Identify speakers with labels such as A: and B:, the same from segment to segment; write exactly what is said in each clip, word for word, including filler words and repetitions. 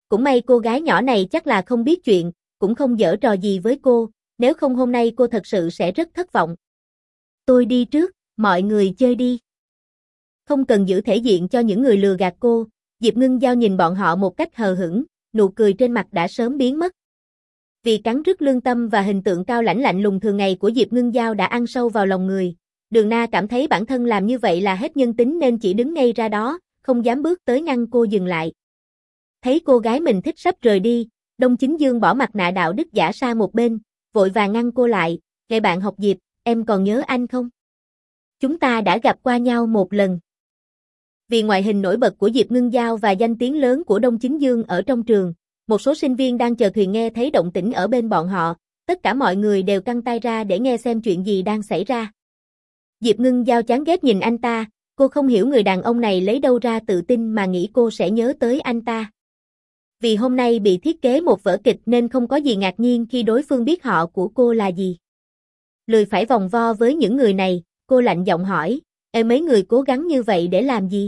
A: cũng may cô gái nhỏ này chắc là không biết chuyện, cũng không giở trò gì với cô, nếu không hôm nay cô thật sự sẽ rất thất vọng. Tôi đi trước, mọi người chơi đi. Không cần giữ thể diện cho những người lừa gạt cô, Diệp Ngưng Giao nhìn bọn họ một cách hờ hững, nụ cười trên mặt đã sớm biến mất. Vì cắn rứt lương tâm và hình tượng cao lãnh lạnh lùng thường ngày của Diệp Ngưng Giao đã ăn sâu vào lòng người. Đường Na cảm thấy bản thân làm như vậy là hết nhân tính nên chỉ đứng ngay ra đó, không dám bước tới ngăn cô dừng lại. Thấy cô gái mình thích sắp rời đi, Đông Chính Dương bỏ mặt nạ đạo đức giả sang một bên, vội vàng ngăn cô lại, "Ngày bạn học Diệp, em còn nhớ anh không? Chúng ta đã gặp qua nhau một lần." Vì ngoại hình nổi bật của Diệp Ngưng Giao và danh tiếng lớn của Đông Chính Dương ở trong trường, một số sinh viên đang chờ thuyền nghe thấy động tĩnh ở bên bọn họ, tất cả mọi người đều căng tai ra để nghe xem chuyện gì đang xảy ra. Diệp Ngưng Giao chán ghét nhìn anh ta, cô không hiểu người đàn ông này lấy đâu ra tự tin mà nghĩ cô sẽ nhớ tới anh ta. Vì hôm nay bị thiết kế một vở kịch nên không có gì ngạc nhiên khi đối phương biết họ của cô là gì. Lười phải vòng vo với những người này, cô lạnh giọng hỏi, "Ê, mấy người cố gắng như vậy để làm gì?"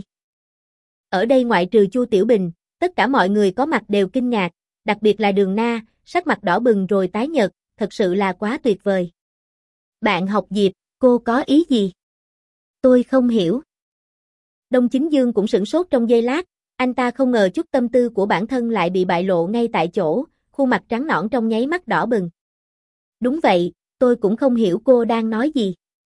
A: Ở đây ngoại trừ Chu Tiểu Bình, tất cả mọi người có mặt đều kinh ngạc, đặc biệt là Đường Na, sắc mặt đỏ bừng rồi tái nhợt, thật sự là quá tuyệt vời. "Bạn học Diệp, cô có ý gì? Tôi không hiểu." Đông Chính Dương cũng sửng sốt trong giây lát, anh ta không ngờ chút tâm tư của bản thân lại bị bại lộ ngay tại chỗ, khuôn mặt trắng nõn trong nháy mắt đỏ bừng. "Đúng vậy, tôi cũng không hiểu cô đang nói gì."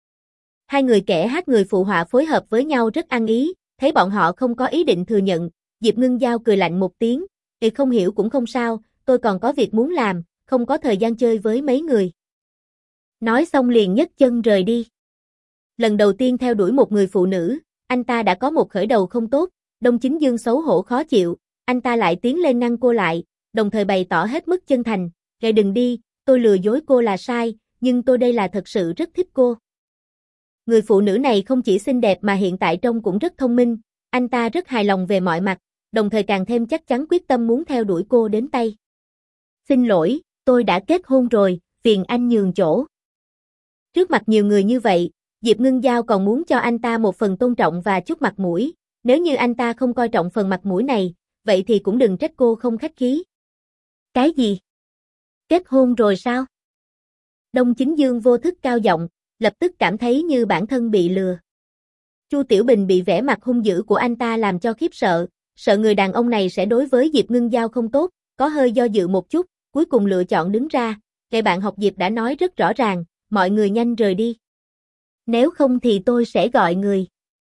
A: Hai người kẻ hát người phụ họa phối hợp với nhau rất ăn ý, thấy bọn họ không có ý định thừa nhận, Diệp Ngưng Giao cười lạnh một tiếng, "Thì không hiểu cũng không sao, tôi còn có việc muốn làm, không có thời gian chơi với mấy người." Nói xong liền nhấc chân rời đi. Lần đầu tiên theo đuổi một người phụ nữ, anh ta đã có một khởi đầu không tốt, Đông Chính Dương xấu hổ khó chịu, anh ta lại tiến lên ngăn cô lại, đồng thời bày tỏ hết mức chân thành, "Kệ đừng đi, tôi lừa dối cô là sai, nhưng tôi đây là thật sự rất thích cô." Người phụ nữ này không chỉ xinh đẹp mà hiện tại trông cũng rất thông minh, anh ta rất hài lòng về mọi mặt, đồng thời càng thêm chắc chắn quyết tâm muốn theo đuổi cô đến tay. "Xin lỗi, tôi đã kết hôn rồi, phiền anh nhường chỗ." Trước mặt nhiều người như vậy, Diệp Ngưng Giao còn muốn cho anh ta một phần tôn trọng và chút mặt mũi, nếu như anh ta không coi trọng phần mặt mũi này, vậy thì cũng đừng trách cô không khách khí. "Cái gì? Kết hôn rồi sao?" Đông Chính Dương vô thức cao giọng, lập tức cảm thấy như bản thân bị lừa. Chu Tiểu Bình bị vẻ mặt hung dữ của anh ta làm cho khiếp sợ, sợ người đàn ông này sẽ đối với Diệp Ngưng Giao không tốt, có hơi do dự một chút, cuối cùng lựa chọn đứng ra, "Kệ bạn học Diệp đã nói rất rõ ràng, mọi người nhanh rời đi. Nếu không thì tôi sẽ gọi người."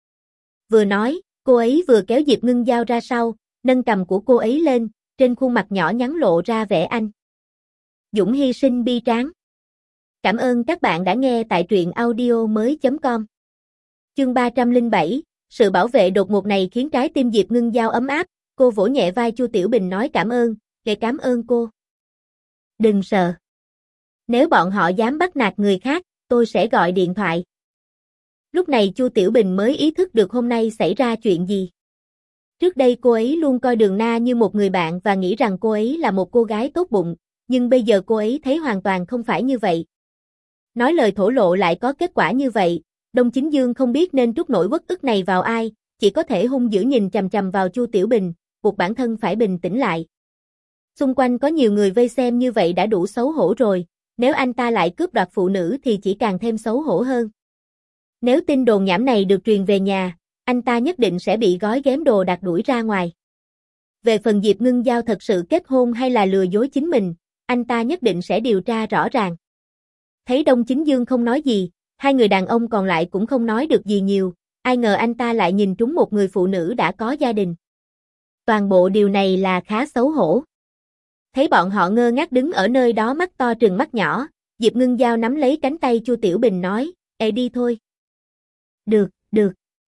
A: Vừa nói, cô ấy vừa kéo Diệp Ngưng Giao ra sau, nâng cằm của cô ấy lên, trên khuôn mặt nhỏ nhắn lộ ra vẻ anh dũng hy sinh bi tráng. Cảm ơn các bạn đã nghe tại truyện audio mới chấm com. Chương ba trăm lẻ bảy, sự bảo vệ đột ngột này khiến trái tim Diệp Ngưng Giao ấm áp, cô vỗ nhẹ vai Chu Tiểu Bình nói cảm ơn, "Kệ cảm ơn cô. Đừng sợ. Nếu bọn họ dám bắt nạt người khác, tôi sẽ gọi điện thoại." Lúc này Chu Tiểu Bình mới ý thức được hôm nay xảy ra chuyện gì. Trước đây cô ấy luôn coi Đường Na như một người bạn và nghĩ rằng cô ấy là một cô gái tốt bụng, nhưng bây giờ cô ấy thấy hoàn toàn không phải như vậy. Nói lời thổ lộ lại có kết quả như vậy, Đông Chính Dương không biết nên trút nỗi uất ức này vào ai, chỉ có thể hung dữ nhìn chằm chằm vào Chu Tiểu Bình, buộc bản thân phải bình tĩnh lại. Xung quanh có nhiều người vây xem như vậy đã đủ xấu hổ rồi, nếu anh ta lại cướp đoạt phụ nữ thì chỉ càng thêm xấu hổ hơn. Nếu tin đồn nhảm này được truyền về nhà, anh ta nhất định sẽ bị gói ghém đồ đạc đuổi ra ngoài. Về phần Diệp Ngưng Giao thật sự kết hôn hay là lừa dối chính mình, anh ta nhất định sẽ điều tra rõ ràng. Thấy Đông Chính Dương không nói gì, hai người đàn ông còn lại cũng không nói được gì nhiều, ai ngờ anh ta lại nhìn trúng một người phụ nữ đã có gia đình. Toàn bộ điều này là khá xấu hổ. Thấy bọn họ ngơ ngác đứng ở nơi đó mắt to trừng mắt nhỏ, Diệp Ngưng Giao nắm lấy cánh tay Chu Tiểu Bình nói, "Ê đi thôi." "Được, được."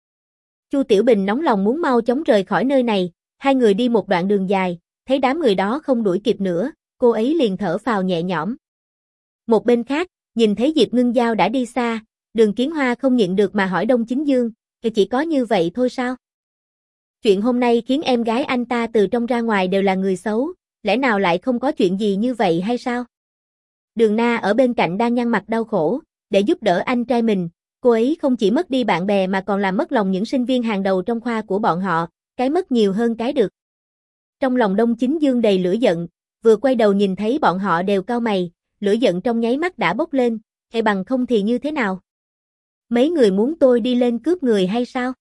A: Chu Tiểu Bình nóng lòng muốn mau chóng rời khỏi nơi này, hai người đi một đoạn đường dài, thấy đám người đó không đuổi kịp nữa, cô ấy liền thở phào nhẹ nhõm. Một bên khác, nhìn thấy Diệp Ngưng Giao đã đi xa, Đường Kiến Hoa không nhịn được mà hỏi Đông Chính Dương, "Thì chỉ có như vậy thôi sao? Chuyện hôm nay khiến em gái anh ta từ trong ra ngoài đều là người xấu, lẽ nào lại không có chuyện gì như vậy hay sao?" Đường Na ở bên cạnh đang nhăn mặt đau khổ, để giúp đỡ anh trai mình, cô ấy không chỉ mất đi bạn bè mà còn làm mất lòng những sinh viên hàng đầu trong khoa của bọn họ, cái mất nhiều hơn cái được. Trong lòng Đông Chính Dương đầy lửa giận, vừa quay đầu nhìn thấy bọn họ đều cau mày, lửa giận trong nháy mắt đã bốc lên, hay bằng không thì như thế nào? Mấy người muốn tôi đi lên cướp người hay sao?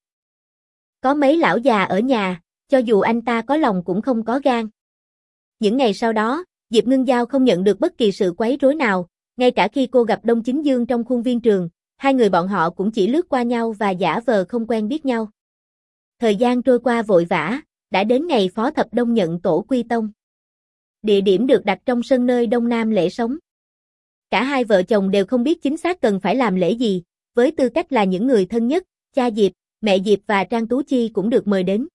A: Có mấy lão già ở nhà, cho dù anh ta có lòng cũng không có gan. Những ngày sau đó, Diệp Ngưng Giao không nhận được bất kỳ sự quấy rối nào, ngay cả khi cô gặp Đông Chính Dương trong khuôn viên trường, hai người bọn họ cũng chỉ lướt qua nhau và giả vờ không quen biết nhau. Thời gian trôi qua vội vã, đã đến ngày Phó Thập Đông nhận tổ quy tông. Địa điểm được đặt trong sân nơi Đông Nam Lễ sống. Cả hai vợ chồng đều không biết chính xác cần phải làm lễ gì, với tư cách là những người thân nhất, cha Diệp, mẹ Diệp và Trang Tú Chi cũng được mời đến.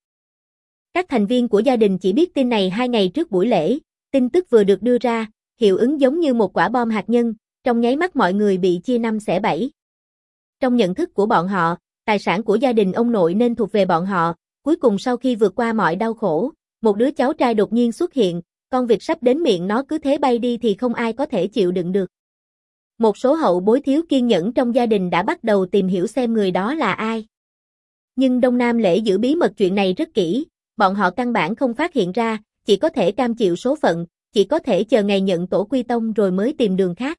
A: Các thành viên của gia đình chỉ biết tin này hai ngày trước buổi lễ, tin tức vừa được đưa ra, hiệu ứng giống như một quả bom hạt nhân, trong nháy mắt mọi người bị chia năm xẻ bảy. Trong nhận thức của bọn họ, tài sản của gia đình ông nội nên thuộc về bọn họ, cuối cùng sau khi vượt qua mọi đau khổ, một đứa cháu trai đột nhiên xuất hiện, con vịt sắp đến miệng nó cứ thế bay đi thì không ai có thể chịu đựng được. Một số hậu bối thiếu kiên nhẫn trong gia đình đã bắt đầu tìm hiểu xem người đó là ai. Nhưng Đông Nam Lễ giữ bí mật chuyện này rất kỹ, bọn họ căn bản không phát hiện ra, chỉ có thể cam chịu số phận, chỉ có thể chờ ngày nhận tổ quy tông rồi mới tìm đường khác.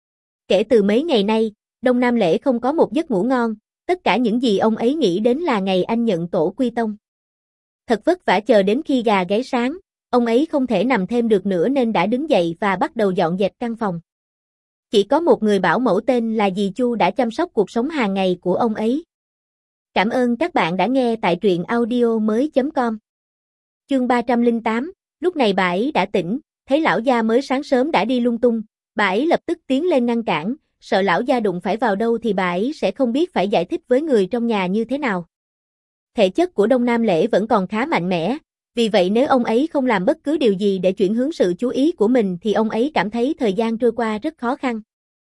A: Kể từ mấy ngày nay, Đông Nam Lễ không có một giấc ngủ ngon, tất cả những gì ông ấy nghĩ đến là ngày anh nhận tổ quy tông. Thật vất vả chờ đến khi gà gáy sáng, ông ấy không thể nằm thêm được nữa nên đã đứng dậy và bắt đầu dọn dẹp căn phòng. Chỉ có một người bảo mẫu tên là dì Chu đã chăm sóc cuộc sống hàng ngày của ông ấy. Cảm ơn các bạn đã nghe tại truyện audio mới chấm com. Chương ba trăm lẻ tám, lúc này bà ấy đã tỉnh, thấy lão gia mới sáng sớm đã đi lung tung, bà ấy lập tức tiến lên ngăn cản, sợ lão gia đụng phải vào đâu thì bà ấy sẽ không biết phải giải thích với người trong nhà như thế nào. Thể chất của Đông Nam Lễ vẫn còn khá mạnh mẽ, vì vậy nếu ông ấy không làm bất cứ điều gì để chuyển hướng sự chú ý của mình thì ông ấy cảm thấy thời gian trôi qua rất khó khăn.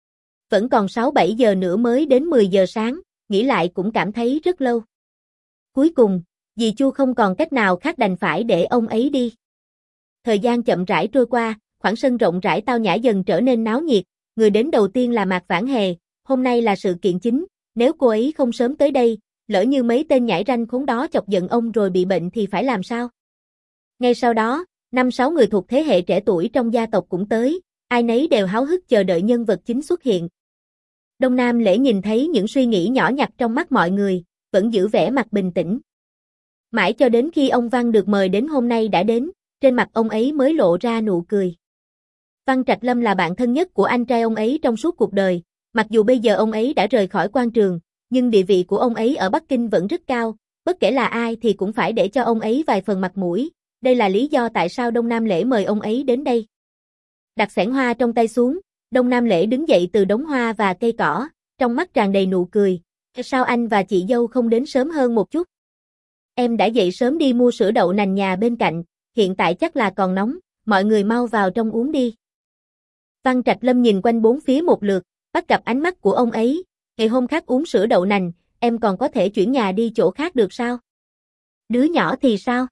A: Vẫn còn sáu bảy giờ nữa mới đến mười giờ sáng, nghĩ lại cũng cảm thấy rất lâu. Cuối cùng, dì Chu không còn cách nào khác đành phải để ông ấy đi. Thời gian chậm rãi trôi qua, khoảng sân rộng rãi tao nhã dần trở nên náo nhiệt, người đến đầu tiên là Mạc Vãn Hề, hôm nay là sự kiện chính, nếu cô ấy không sớm tới đây, lỡ như mấy tên nhãi ranh khốn đó chọc giận ông rồi bị bệnh thì phải làm sao? Ngay sau đó, năm sáu người thuộc thế hệ trẻ tuổi trong gia tộc cũng tới, ai nấy đều háo hức chờ đợi nhân vật chính xuất hiện. Đông Nam Lễ nhìn thấy những suy nghĩ nhỏ nhặt trong mắt mọi người, vẫn giữ vẻ mặt bình tĩnh. Mãi cho đến khi ông Văn được mời đến hôm nay đã đến, trên mặt ông ấy mới lộ ra nụ cười. Văn Trạch Lâm là bạn thân nhất của anh trai ông ấy trong suốt cuộc đời, mặc dù bây giờ ông ấy đã rời khỏi quan trường, nhưng địa vị của ông ấy ở Bắc Kinh vẫn rất cao, bất kể là ai thì cũng phải để cho ông ấy vài phần mặt mũi, đây là lý do tại sao Đông Nam Lễ mời ông ấy đến đây. Đặt xẻng hoa trong tay xuống, Đông Nam Lễ đứng dậy từ đống hoa và cây cỏ, trong mắt tràn đầy nụ cười, sao anh và chị dâu không đến sớm hơn một chút? Em đã dậy sớm đi mua sữa đậu nành nhà bên cạnh, hiện tại chắc là còn nóng, mọi người mau vào trong uống đi. Văn Trạch Lâm nhìn quanh bốn phía một lượt, bắt gặp ánh mắt của ông ấy, ngày hôm khác uống sữa đậu nành, em còn có thể chuyển nhà đi chỗ khác được sao? Đứa nhỏ thì sao?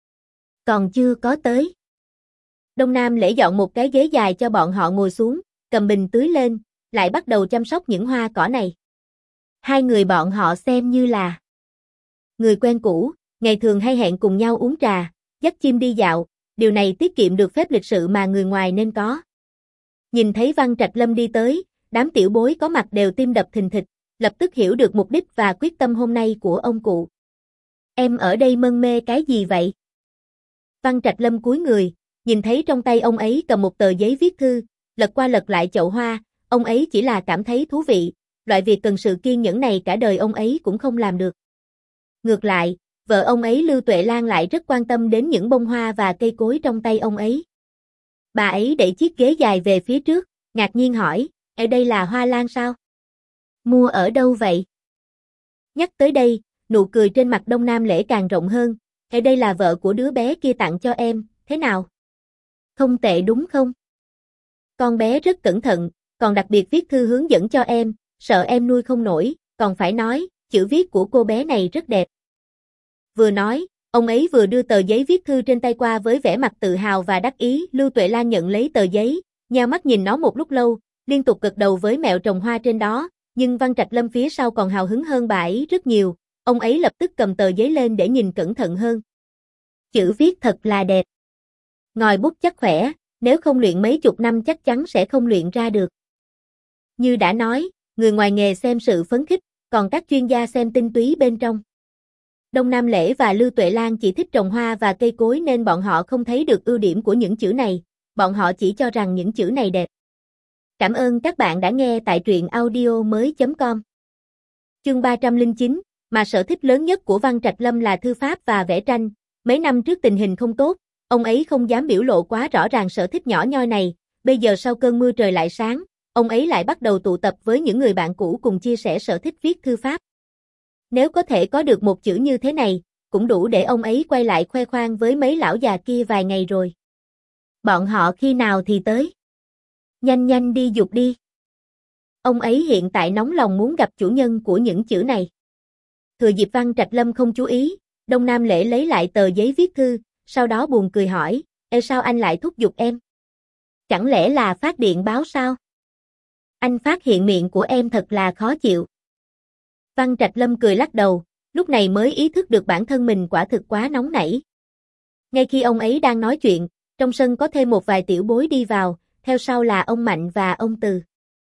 A: Còn chưa có tới. Đông Nam Lễ dọn một cái ghế dài cho bọn họ ngồi xuống, cầm bình tưới lên, lại bắt đầu chăm sóc những hoa cỏ này. Hai người bọn họ xem như là người quen cũ, ngày thường hay hẹn cùng nhau uống trà, dắt chim đi dạo, điều này tiết kiệm được phép lịch sự mà người ngoài nên có. Nhìn thấy Văn Trạch Lâm đi tới, đám tiểu bối có mặt đều tim đập thình thịch, lập tức hiểu được mục đích và quyết tâm hôm nay của ông cụ. Em ở đây mân mê cái gì vậy? Văn Trạch Lâm cúi người, nhìn thấy trong tay ông ấy cầm một tờ giấy viết thư, lật qua lật lại chậu hoa, ông ấy chỉ là cảm thấy thú vị, loại việc cần sự kiên nhẫn này cả đời ông ấy cũng không làm được. Ngược lại, vợ ông ấy Lưu Tuệ Lan lại rất quan tâm đến những bông hoa và cây cối trong tay ông ấy. Bà ấy đẩy chiếc ghế dài về phía trước, ngạc nhiên hỏi, ở đây là hoa lan sao? Mua ở đâu vậy? Nhắc tới đây, nụ cười trên mặt Đông Nam Lễ càng rộng hơn, ở đây là vợ của đứa bé kia tặng cho em, thế nào? Không tệ đúng không? Con bé rất cẩn thận, còn đặc biệt viết thư hướng dẫn cho em, sợ em nuôi không nổi, còn phải nói, chữ viết của cô bé này rất đẹp. Vừa nói, ông ấy vừa đưa tờ giấy viết thư trên tay qua với vẻ mặt tự hào và đắc ý. Lưu Tuệ Lan nhận lấy tờ giấy, nheo mắt nhìn nó một lúc lâu, liên tục gật đầu với mẹo trồng hoa trên đó, nhưng Văn Trạch Lâm phía sau còn hào hứng hơn bà ấy rất nhiều, ông ấy lập tức cầm tờ giấy lên để nhìn cẩn thận hơn. Chữ viết thật là đẹp. Ngòi bút chắc khỏe, nếu không luyện mấy chục năm chắc chắn sẽ không luyện ra được. Như đã nói, người ngoài nghề xem sự phấn khích, còn các chuyên gia xem tinh túy bên trong. Đông Nam Lễ và Lưu Tuệ Lan chỉ thích trồng hoa và cây cối nên bọn họ không thấy được ưu điểm của những chữ này, bọn họ chỉ cho rằng những chữ này đẹp. Cảm ơn các bạn đã nghe tại truyện audio mới.com. Chương ba trăm lẻ chín, mà sở thích lớn nhất của Văn Trạch Lâm là thư pháp và vẽ tranh. Mấy năm trước tình hình không tốt, ông ấy không dám biểu lộ quá rõ ràng sở thích nhỏ nhoi này, bây giờ sau cơn mưa trời lại sáng, ông ấy lại bắt đầu tụ tập với những người bạn cũ cùng chia sẻ sở thích viết thư pháp. Nếu có thể có được một chữ như thế này, cũng đủ để ông ấy quay lại khoe khoang với mấy lão già kia vài ngày rồi. Bọn họ khi nào thì tới? Nhanh nhanh đi giục đi. Ông ấy hiện tại nóng lòng muốn gặp chủ nhân của những chữ này. Thừa dịp Văn Trạch Lâm không chú ý, Đông Nam Lễ lấy lại tờ giấy viết thư, sau đó buồn cười hỏi, Ê sao anh lại thúc giục em? Chẳng lẽ là phát điện báo sao? Anh phát hiện miệng của em thật là khó chịu. Văn Trạch Lâm cười lắc đầu, lúc này mới ý thức được bản thân mình quả thực quá nóng nảy. Ngay khi ông ấy đang nói chuyện, trong sân có thêm một vài tiểu bối đi vào, theo sau là ông Mạnh và ông Từ.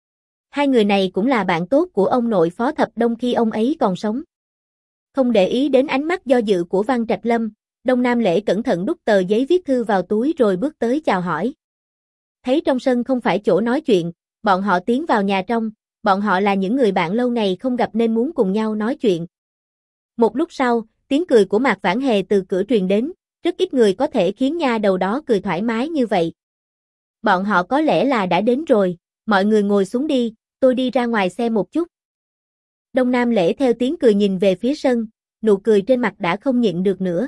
A: Hai người này cũng là bạn tốt của ông nội Phó Thập Đông khi ông ấy còn sống. Không để ý đến ánh mắt do dự của Văn Trạch Lâm, Đông Nam Lễ cẩn thận đút tờ giấy viết thư vào túi rồi bước tới chào hỏi. Thấy trong sân không phải chỗ nói chuyện, bọn họ tiến vào nhà trong, bọn họ là những người bạn lâu ngày không gặp nên muốn cùng nhau nói chuyện. Một lúc sau, tiếng cười của Mạc Vãn Hề từ cửa truyền đến, rất ít người có thể khiến nha đầu đó cười thoải mái như vậy. Bọn họ có lẽ là đã đến rồi, mọi người ngồi xuống đi, tôi đi ra ngoài xem một chút. Đông Nam Lễ theo tiếng cười nhìn về phía sân, nụ cười trên mặt đã không nhịn được nữa.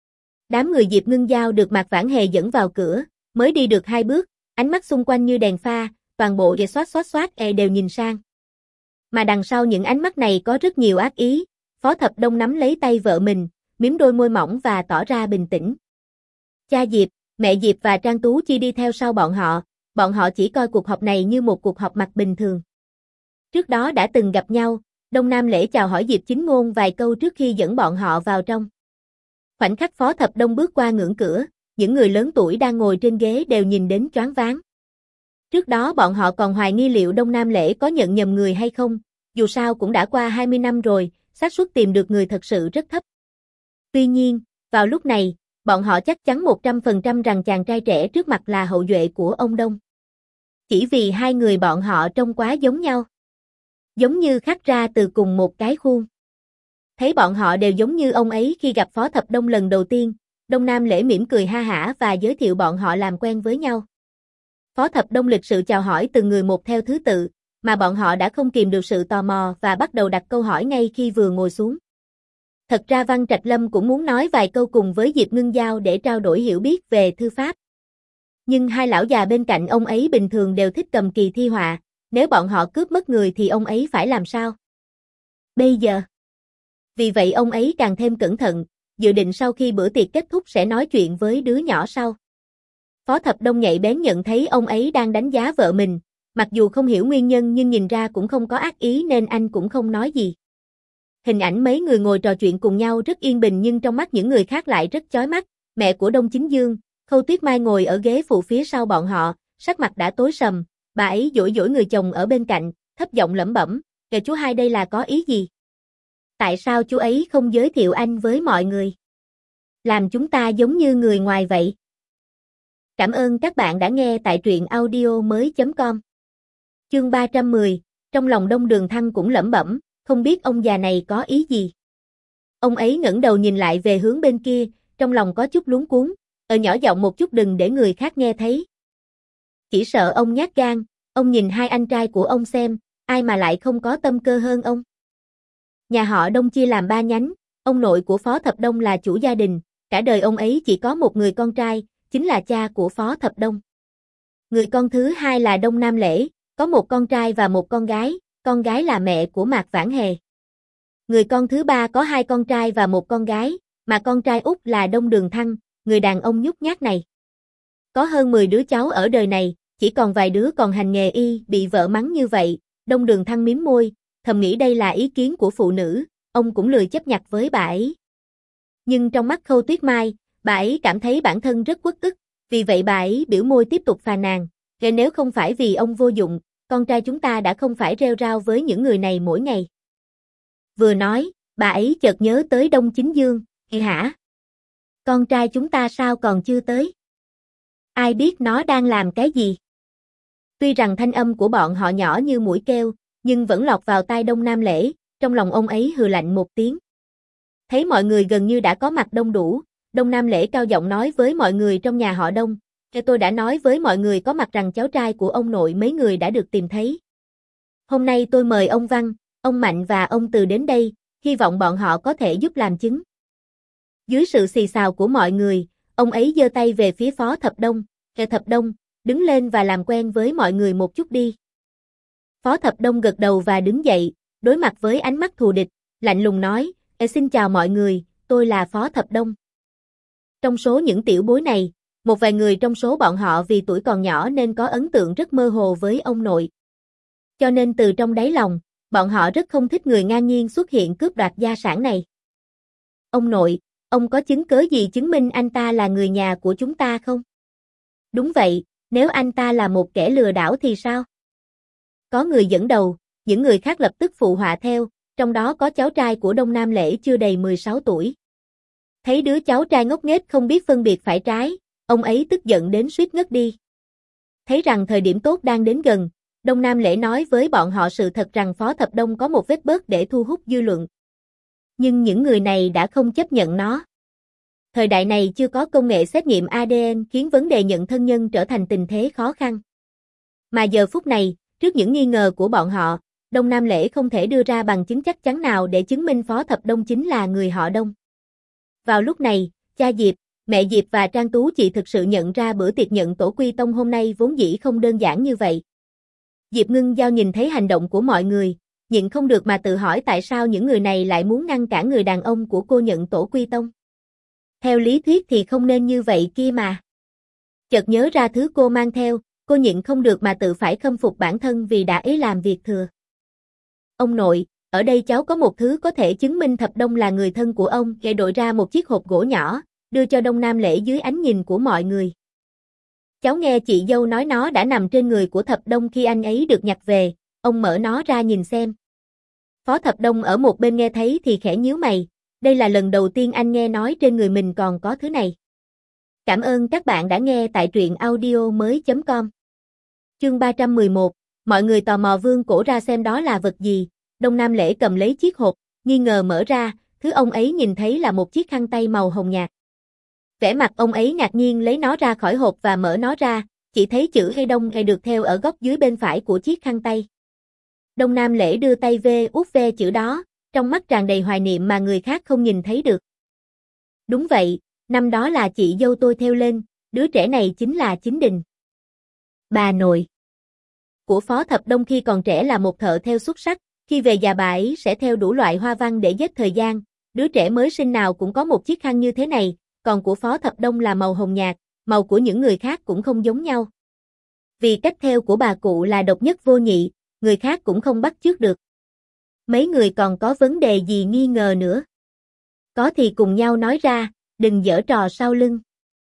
A: Đám người Diệp Ngưng Giao được Mạc Vãn Hề dẫn vào cửa, mới đi được hai bước, ánh mắt xung quanh như đèn pha, toàn bộ đều xoát xoát xoát e đều nhìn sang. Mà đằng sau những ánh mắt này có rất nhiều ác ý, Phó Thập Đông nắm lấy tay vợ mình, mím đôi môi mỏng và tỏ ra bình tĩnh. Cha Diệp, mẹ Diệp và Trang Tú Chi đi theo sau bọn họ, bọn họ chỉ coi cuộc họp này như một cuộc họp mặt bình thường. Trước đó đã từng gặp nhau, Đông Nam Lễ chào hỏi Diệp Chính Ngôn vài câu trước khi dẫn bọn họ vào trong. Khoảnh khắc Phó Thập Đông bước qua ngưỡng cửa, những người lớn tuổi đang ngồi trên ghế đều nhìn đến choáng váng. Trước đó bọn họ còn hoài nghi liệu Đông Nam Lễ có nhận nhầm người hay không, dù sao cũng đã qua hai mươi năm rồi, xác suất tìm được người thật sự rất thấp. Tuy nhiên, vào lúc này, bọn họ chắc chắn một trăm phần trăm rằng chàng trai trẻ trước mặt là hậu duệ của ông Đông. Chỉ vì hai người bọn họ trông quá giống nhau. Giống như khắc ra từ cùng một cái khuôn. Thấy bọn họ đều giống như ông ấy khi gặp Phó Thập Đông lần đầu tiên, Đông Nam Lễ mỉm cười ha hả và giới thiệu bọn họ làm quen với nhau. Phó Thập Đông lịch sự chào hỏi từng người một theo thứ tự, mà bọn họ đã không kìm được sự tò mò và bắt đầu đặt câu hỏi ngay khi vừa ngồi xuống. Thật ra Văn Trạch Lâm cũng muốn nói vài câu cùng với Diệp Ngưng Giao để trao đổi hiểu biết về thư pháp. Nhưng hai lão già bên cạnh ông ấy bình thường đều thích cầm kỳ thi họa, nếu bọn họ cướp mất người thì ông ấy phải làm sao? Bây giờ. Vì vậy ông ấy càng thêm cẩn thận, dự định sau khi bữa tiệc kết thúc sẽ nói chuyện với đứa nhỏ sau. Phó Thập Đông nhạy bén nhận thấy ông ấy đang đánh giá vợ mình, mặc dù không hiểu nguyên nhân nhưng nhìn ra cũng không có ác ý nên anh cũng không nói gì. Hình ảnh mấy người ngồi trò chuyện cùng nhau rất yên bình nhưng trong mắt những người khác lại rất chói mắt, mẹ của Đông Chính Dương, Khâu Tuyết Mai ngồi ở ghế phụ phía sau bọn họ, sắc mặt đã tối sầm, bà ấy dỗi dỗi người chồng ở bên cạnh, thấp giọng lẩm bẩm, kìa chú hai đây là có ý gì? Tại sao chú ấy không giới thiệu anh với mọi người? Làm chúng ta giống như người ngoài vậy. Cảm ơn các bạn đã nghe tại truyện audio mới.com. Chương ba trăm mười, trong lòng Đông Đường Thăng cũng lẩm bẩm, không biết ông già này có ý gì. Ông ấy ngẩng đầu nhìn lại về hướng bên kia, trong lòng có chút luống cuống, ở nhỏ giọng một chút đừng để người khác nghe thấy. Chỉ sợ ông nhát gan, ông nhìn hai anh trai của ông xem, ai mà lại không có tâm cơ hơn ông. Nhà họ Đông chia làm ba nhánh, ông nội của Phó Thập Đông là chủ gia đình, cả đời ông ấy chỉ có một người con trai, chính là cha của Phó Thập Đông. Người con thứ hai là Đông Nam Lễ, có một con trai và một con gái, con gái là mẹ của Mạc Vãn Hề. Người con thứ ba có hai con trai và một con gái, mà con trai út là Đông Đường Thăng, người đàn ông nhút nhát này. Có hơn mười đứa cháu ở đời này, chỉ còn vài đứa còn hành nghề y, bị vợ mắng như vậy, Đông Đường Thăng mím môi, thầm nghĩ đây là ý kiến của phụ nữ, ông cũng lười chấp nhặt với bà ấy. Nhưng trong mắt Khâu Tuyết Mai, bà ấy cảm thấy bản thân rất uất ức, Vì vậy bà ấy biểu môi tiếp tục phàn nàn, kể nếu không phải vì ông vô dụng, con trai chúng ta đã không phải rêu rao với những người này mỗi ngày. Vừa nói, bà ấy chợt nhớ tới Đông Chính Dương, "Ê hả? Con trai chúng ta sao còn chưa tới? Ai biết nó đang làm cái gì?" Tuy rằng thanh âm của bọn họ nhỏ như mũi kêu, nhưng vẫn lọt vào tai Đông Nam Lễ, trong lòng ông ấy hừ lạnh một tiếng. Thấy mọi người gần như đã có mặt đông đủ, Đông Nam Lễ cao giọng nói với mọi người trong nhà họ Đông, "Cái tôi đã nói với mọi người có mặt rằng cháu trai của ông nội mấy người đã được tìm thấy. Hôm nay tôi mời ông Văn, ông Mạnh và ông Từ đến đây, hy vọng bọn họ có thể giúp làm chứng." Dưới sự xì xào của mọi người, ông ấy giơ tay về phía Phó Thập Đông, "Kẻ Thập Đông, đứng lên và làm quen với mọi người một chút đi." Phó Thập Đông gật đầu và đứng dậy, đối mặt với ánh mắt thù địch, lạnh lùng nói, "Ê, xin chào mọi người, tôi là Phó Thập Đông." Trong số những tiểu bối này, một vài người trong số bọn họ vì tuổi còn nhỏ nên có ấn tượng rất mơ hồ với ông nội. Cho nên từ trong đáy lòng, bọn họ rất không thích người ngang nhiên xuất hiện cướp đoạt gia sản này. "Ông nội, ông có chứng cớ gì chứng minh anh ta là người nhà của chúng ta không?" "Đúng vậy, nếu anh ta là một kẻ lừa đảo thì sao?" Có người dẫn đầu, những người khác lập tức phụ họa theo, trong đó có cháu trai của Đông Nam Lễ chưa đầy mười sáu tuổi. Thấy đứa cháu trai ngốc nghếch không biết phân biệt phải trái, ông ấy tức giận đến suýt ngất đi. Thấy rằng thời điểm tốt đang đến gần, Đông Nam Lễ nói với bọn họ sự thật rằng Phó Thập Đông có một vết bớt để thu hút dư luận. Nhưng những người này đã không chấp nhận nó. Thời đại này chưa có công nghệ xét nghiệm a đê en khiến vấn đề nhận thân nhân trở thành tình thế khó khăn. Mà giờ phút này, trước những nghi ngờ của bọn họ, Đông Nam Lễ không thể đưa ra bằng chứng chắc chắn nào để chứng minh Phó Thập Đông chính là người họ Đông. Vào lúc này, cha Diệp, mẹ Diệp và Trang Tú chị thực sự nhận ra bữa tiệc nhận tổ quy tông hôm nay vốn dĩ không đơn giản như vậy. Diệp Ngưng Giao nhìn thấy hành động của mọi người, nhịn không được mà tự hỏi tại sao những người này lại muốn ngăn cản người đàn ông của cô nhận tổ quy tông. Theo lý thuyết thì không nên như vậy kia mà. Chợt nhớ ra thứ cô mang theo, cô nhịn không được mà tự phải khâm phục bản thân vì đã ý làm việc thừa. "Ông nội, ở đây cháu có một thứ có thể chứng minh Thập Đông là người thân của ông." Kẻ đội ra một chiếc hộp gỗ nhỏ, đưa cho Đông Nam Lễ dưới ánh nhìn của mọi người. "Cháu nghe chị dâu nói nó đã nằm trên người của Thập Đông khi anh ấy được nhặt về, ông mở nó ra nhìn xem." Phó Thập Đông ở một bên nghe thấy thì khẽ nhíu mày, đây là lần đầu tiên anh nghe nói trên người mình còn có thứ này. Cảm ơn các bạn đã nghe tại truyện audio mới chấm com. Chương ba trăm mười một, mọi người tò mò vươn cổ ra xem đó là vật gì. Đông Nam Lễ cầm lấy chiếc hộp, nghi ngờ mở ra, thứ ông ấy nhìn thấy là một chiếc khăn tay màu hồng nhạt. Vẻ mặt ông ấy ngạc nhiên lấy nó ra khỏi hộp và mở nó ra, chỉ thấy chữ Hay Đông Hay được theo ở góc dưới bên phải của chiếc khăn tay. Đông Nam Lễ đưa tay ve út ve chữ đó, trong mắt tràn đầy hoài niệm mà người khác không nhìn thấy được. "Đúng vậy, năm đó là chị dâu tôi theo lên, đứa trẻ này chính là Chính Đình." Bà nội của Phó Thập Đông khi còn trẻ là một thợ theo xuất sắc, khi về già bà ấy sẽ theo đủ loại hoa văn để giết thời gian, đứa trẻ mới sinh nào cũng có một chiếc khăn như thế này, còn của Phó Thập Đông là màu hồng nhạt, màu của những người khác cũng không giống nhau. Vì cách theo của bà cụ là độc nhất vô nhị, người khác cũng không bắt chước được. Mấy người còn có vấn đề gì nghi ngờ nữa? Có thì cùng nhau nói ra, đừng giở trò sau lưng.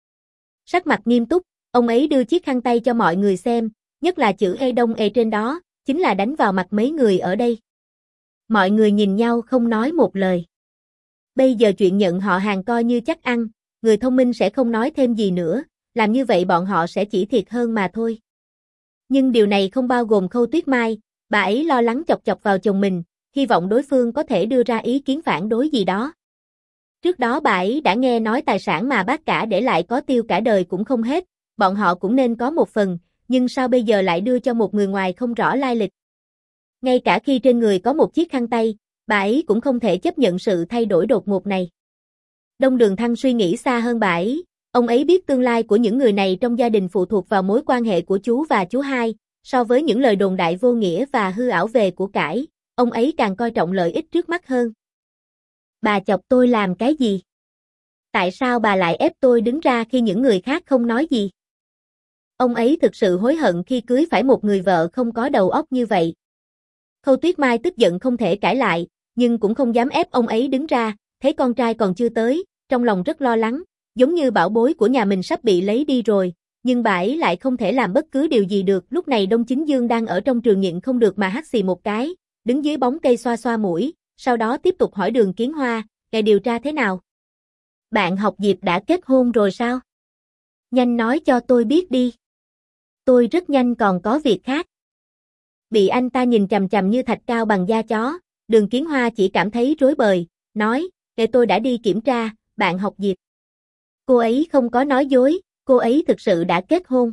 A: Sắc mặt nghiêm túc, ông ấy đưa chiếc khăn tay cho mọi người xem, nhất là chữ Ê Đông Ê trên đó, chính là đánh vào mặt mấy người ở đây. Mọi người nhìn nhau không nói một lời. Bây giờ chuyện nhận họ hàng coi như chắc ăn, người thông minh sẽ không nói thêm gì nữa, làm như vậy bọn họ sẽ chỉ thiệt hơn mà thôi. Nhưng điều này không bao gồm Khâu Tuyết Mai, bà ấy lo lắng chọc chọc vào chồng mình, hy vọng đối phương có thể đưa ra ý kiến phản đối gì đó. Trước đó bà ấy đã nghe nói tài sản mà bác cả để lại có tiêu cả đời cũng không hết, bọn họ cũng nên có một phần, nhưng sao bây giờ lại đưa cho một người ngoài không rõ lai lịch. Ngay cả khi trên người có một chiếc khăn tay, bà ấy cũng không thể chấp nhận sự thay đổi đột ngột này. Đông Đường Thăng suy nghĩ xa hơn bà ấy, ông ấy biết tương lai của những người này trong gia đình phụ thuộc vào mối quan hệ của chú và chú hai, so với những lời đồn đại vô nghĩa và hư ảo về của cải, ông ấy càng coi trọng lợi ích trước mắt hơn. Bà chọc tôi làm cái gì? Tại sao bà lại ép tôi đứng ra khi những người khác không nói gì? Ông ấy thực sự hối hận khi cưới phải một người vợ không có đầu óc như vậy. Khâu Tuyết Mai tức giận không thể cãi lại, nhưng cũng không dám ép ông ấy đứng ra, thấy con trai còn chưa tới, trong lòng rất lo lắng, Giống như bảo bối của nhà mình sắp bị lấy đi rồi, nhưng bà ấy lại không thể làm bất cứ điều gì được. Lúc này Đông Chính Dương đang ở trong trường nhịn không được mà hắt xì một cái, đứng dưới bóng cây xoa xoa mũi, sau đó tiếp tục hỏi Đường Kiến Hoa, ngài điều tra thế nào? Bạn học Diệp đã kết hôn rồi sao? Nhanh nói cho tôi biết đi. Tôi rất nhanh còn có việc khác. Bị anh ta nhìn chằm chằm như thạch cao bằng da chó, Đường Kiến Hoa chỉ cảm thấy rối bời, nói, để tôi đã đi kiểm tra, bạn học Diệp. Cô ấy không có nói dối, cô ấy thực sự đã kết hôn.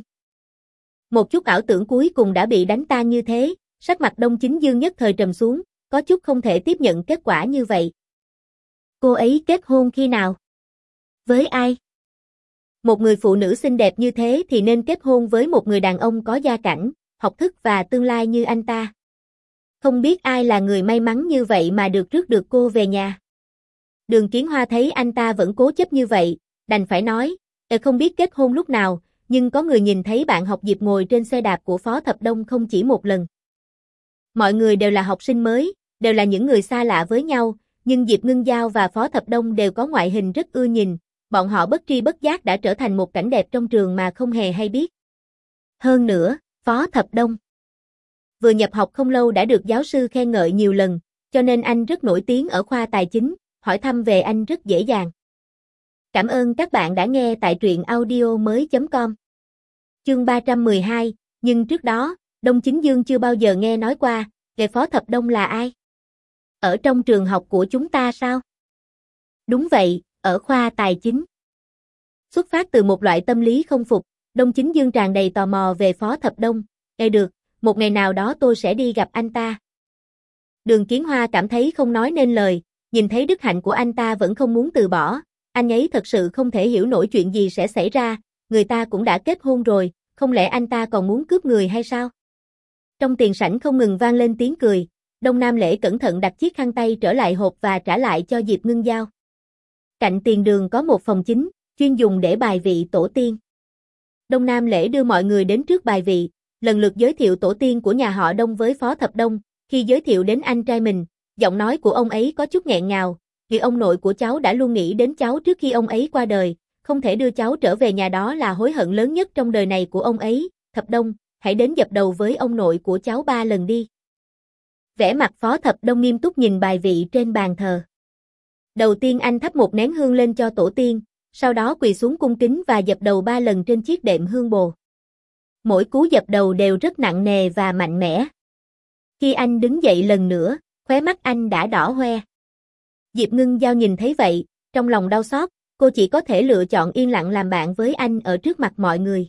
A: Một chút ảo tưởng cuối cùng đã bị đánh tan như thế, sắc mặt Đông Chính Dương nhất thời trầm xuống, có chút không thể tiếp nhận kết quả như vậy. Cô ấy kết hôn khi nào? Với ai? Một người phụ nữ xinh đẹp như thế thì nên kết hôn với một người đàn ông có gia cảnh, học thức và tương lai như anh ta. Không biết ai là người may mắn như vậy mà được rước được cô về nhà. Đường Kiến Hoa thấy anh ta vẫn cố chấp như vậy, đành phải nói, "Ờ không biết kết hôn lúc nào, nhưng có người nhìn thấy bạn học Diệp ngồi trên xe đạp của Phó Thập Đông không chỉ một lần. Mọi người đều là học sinh mới, đều là những người xa lạ với nhau, nhưng Diệp Ngưng Giao và Phó Thập Đông đều có ngoại hình rất ưa nhìn, bọn họ bất tri bất giác đã trở thành một cảnh đẹp trong trường mà không hề hay biết. Hơn nữa, Phó Thập Đông vừa nhập học không lâu đã được giáo sư khen ngợi nhiều lần, cho nên anh rất nổi tiếng ở khoa tài chính, hỏi thăm về anh rất dễ dàng. Cảm ơn các bạn đã nghe tại truyện audio mới chấm com. Chương ba trăm mười hai, nhưng trước đó, Đông Chính Dương chưa bao giờ nghe nói qua, về Phó Thập Đông là ai? Ở trong trường học của chúng ta sao? Đúng vậy, ở khoa tài chính. Xuất phát từ một loại tâm lý không phục, Đông Chính Dương tràn đầy tò mò về Phó Thập Đông. Nghe được, một ngày nào đó tôi sẽ đi gặp anh ta. Đường Kiến Hoa cảm thấy không nói nên lời, nhìn thấy đức hạnh của anh ta vẫn không muốn từ bỏ, anh ấy thật sự không thể hiểu nổi chuyện gì sẽ xảy ra, người ta cũng đã kết hôn rồi, không lẽ anh ta còn muốn cướp người hay sao? Trong tiền sảnh không ngừng vang lên tiếng cười, Đông Nam Lễ cẩn thận đặt chiếc khăn tay trở lại hộp và trả lại cho Diệp Ngưng Giao. Cạnh tiền đường có một phòng chính, chuyên dùng để bài vị tổ tiên. Đông Nam Lễ đưa mọi người đến trước bài vị, lần lượt giới thiệu tổ tiên của nhà họ Đông với Phó Thập Đông, khi giới thiệu đến anh trai mình, giọng nói của ông ấy có chút nghẹn ngào, vì ông nội của cháu đã luôn nghĩ đến cháu trước khi ông ấy qua đời, không thể đưa cháu trở về nhà đó là hối hận lớn nhất trong đời này của ông ấy. Thập Đông, hãy đến dập đầu với ông nội của cháu ba lần đi. Vẻ mặt Phó Thập Đông nghiêm túc nhìn bài vị trên bàn thờ. Đầu tiên anh thắp một nén hương lên cho tổ tiên, sau đó quỳ xuống cung kính và dập đầu ba lần trên chiếc đệm hương bồ. Mỗi cú dập đầu đều rất nặng nề và mạnh mẽ. Khi anh đứng dậy lần nữa, khóe mắt anh đã đỏ hoe. Diệp Ngưng Giao nhìn thấy vậy, trong lòng đau xót, cô chỉ có thể lựa chọn yên lặng làm bạn với anh ở trước mặt mọi người.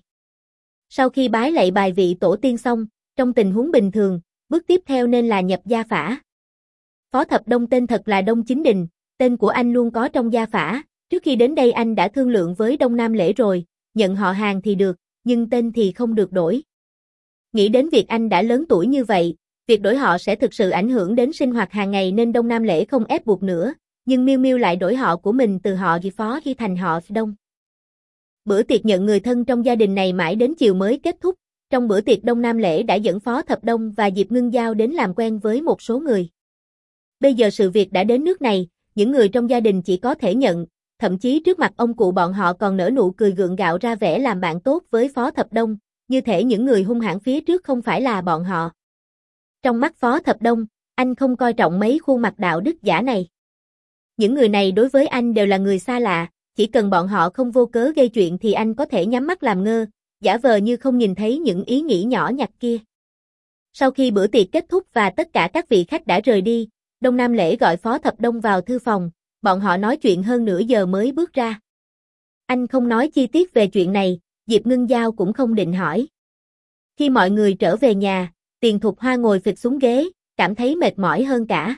A: Sau khi bái lạy bài vị tổ tiên xong, trong tình huống bình thường, bước tiếp theo nên là nhập gia phả. Phó Thập Đông tên thật là Đông Chính Đình, tên của anh luôn có trong gia phả, trước khi đến đây anh đã thương lượng với Đông Nam Lễ rồi, nhận họ hàng thì được, nhưng tên thì không được đổi. Nghĩ đến việc anh đã lớn tuổi như vậy, việc đổi họ sẽ thực sự ảnh hưởng đến sinh hoạt hàng ngày nên Đông Nam Lễ không ép buộc nữa, nhưng Miêu Miêu lại đổi họ của mình từ họ Di Phó khi thành họ Đông. Bữa tiệc nhận người thân trong gia đình này mãi đến chiều mới kết thúc, trong bữa tiệc Đông Nam Lễ đã dẫn Phó Thập Đông và Diệp Ngưng Giao đến làm quen với một số người. Bây giờ sự việc đã đến nước này, những người trong gia đình chỉ có thể nhận, thậm chí trước mặt ông cụ bọn họ còn nở nụ cười gượng gạo ra vẻ làm bạn tốt với Phó Thập Đông, như thể những người hung hãn phía trước không phải là bọn họ. Trong mắt Phó Thập Đông, anh không coi trọng mấy khuôn mặt đạo đức giả này. Những người này đối với anh đều là người xa lạ, chỉ cần bọn họ không vô cớ gây chuyện thì anh có thể nhắm mắt làm ngơ, giả vờ như không nhìn thấy những ý nghĩ nhỏ nhặt kia. Sau khi bữa tiệc kết thúc và tất cả các vị khách đã rời đi, Đông Nam Lễ gọi Phó Thập Đông vào thư phòng, bọn họ nói chuyện hơn nửa giờ mới bước ra. Anh không nói chi tiết về chuyện này, Diệp Ngưng Giao cũng không định hỏi. Khi mọi người trở về nhà, Tiền Thục Hoa ngồi phịch xuống ghế, cảm thấy mệt mỏi hơn cả.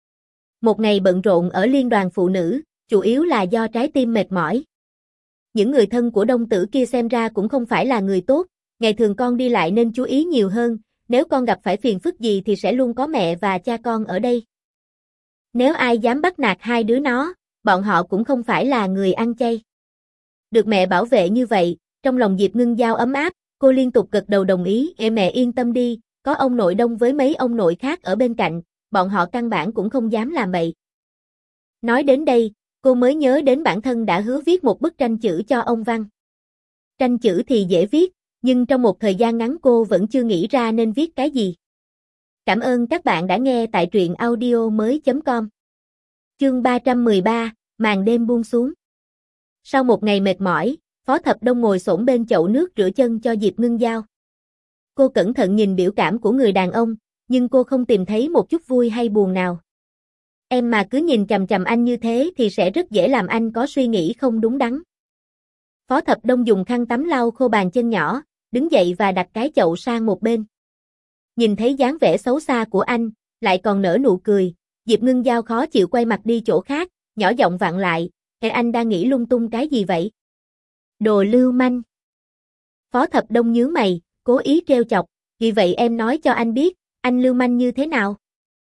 A: Một ngày bận rộn ở liên đoàn phụ nữ, chủ yếu là do trái tim mệt mỏi. Những người thân của Đông Tử kia xem ra cũng không phải là người tốt, ngày thường con đi lại nên chú ý nhiều hơn, nếu con gặp phải phiền phức gì thì sẽ luôn có mẹ và cha con ở đây. Nếu ai dám bắt nạt hai đứa nó, bọn họ cũng không phải là người ăn chay. Được mẹ bảo vệ như vậy, trong lòng Diệp Ngưng Giao ấm áp, cô liên tục gật đầu đồng ý, "Ê mẹ yên tâm đi, có ông nội Đông với mấy ông nội khác ở bên cạnh, bọn họ căn bản cũng không dám làm bậy." Nói đến đây, cô mới nhớ đến bản thân đã hứa viết một bức tranh chữ cho ông Văn. Tranh chữ thì dễ viết, nhưng trong một thời gian ngắn cô vẫn chưa nghĩ ra nên viết cái gì. Cảm ơn các bạn đã nghe tại truyện audio mới chấm com. Chương ba trăm mười ba, màn đêm buông xuống. Sau một ngày mệt mỏi, Phó Thập Đông ngồi xổm bên chậu nước rửa chân cho Diệp Ngưng Giao. Cô cẩn thận nhìn biểu cảm của người đàn ông, nhưng cô không tìm thấy một chút vui hay buồn nào. Em mà cứ nhìn chằm chằm anh như thế thì sẽ rất dễ làm anh có suy nghĩ không đúng đắn. Phó Thập Đông dùng khăn tắm lau khô bàn chân nhỏ, đứng dậy và đặt cái chậu sang một bên. Nhìn thấy dáng vẻ xấu xa của anh, lại còn nở nụ cười, Diệp Ngưng Giao khó chịu quay mặt đi chỗ khác, nhỏ giọng vặn lại, "Ê, anh đang nghĩ lung tung cái gì vậy? Đồ lưu manh." Phó Thập Đông nhướng mày, cố ý trêu chọc, "Vì vậy em nói cho anh biết, anh lưu manh như thế nào?"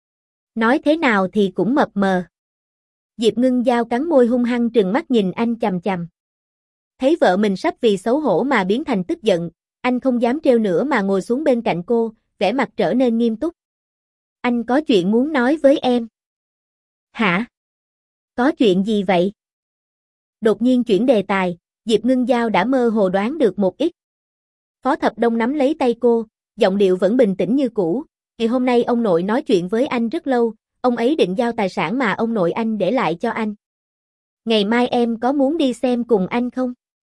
A: Nói thế nào thì cũng mập mờ. Diệp Ngưng Giao cắn môi hung hăng trừng mắt nhìn anh chằm chằm. Thấy vợ mình sắp vì xấu hổ mà biến thành tức giận, anh không dám trêu nữa mà ngồi xuống bên cạnh cô, vẻ mặt trở nên nghiêm túc. "Anh có chuyện muốn nói với em." "Hả? Có chuyện gì vậy?" Đột nhiên chuyển đề tài, Diệp Ngưng Giao đã mơ hồ đoán được một ít. Phó Thập Đông nắm lấy tay cô, giọng điệu vẫn bình tĩnh như cũ. "Ngày hôm nay ông nội nói chuyện với anh rất lâu, ông ấy định giao tài sản mà ông nội anh để lại cho anh. Ngày mai em có muốn đi xem cùng anh không?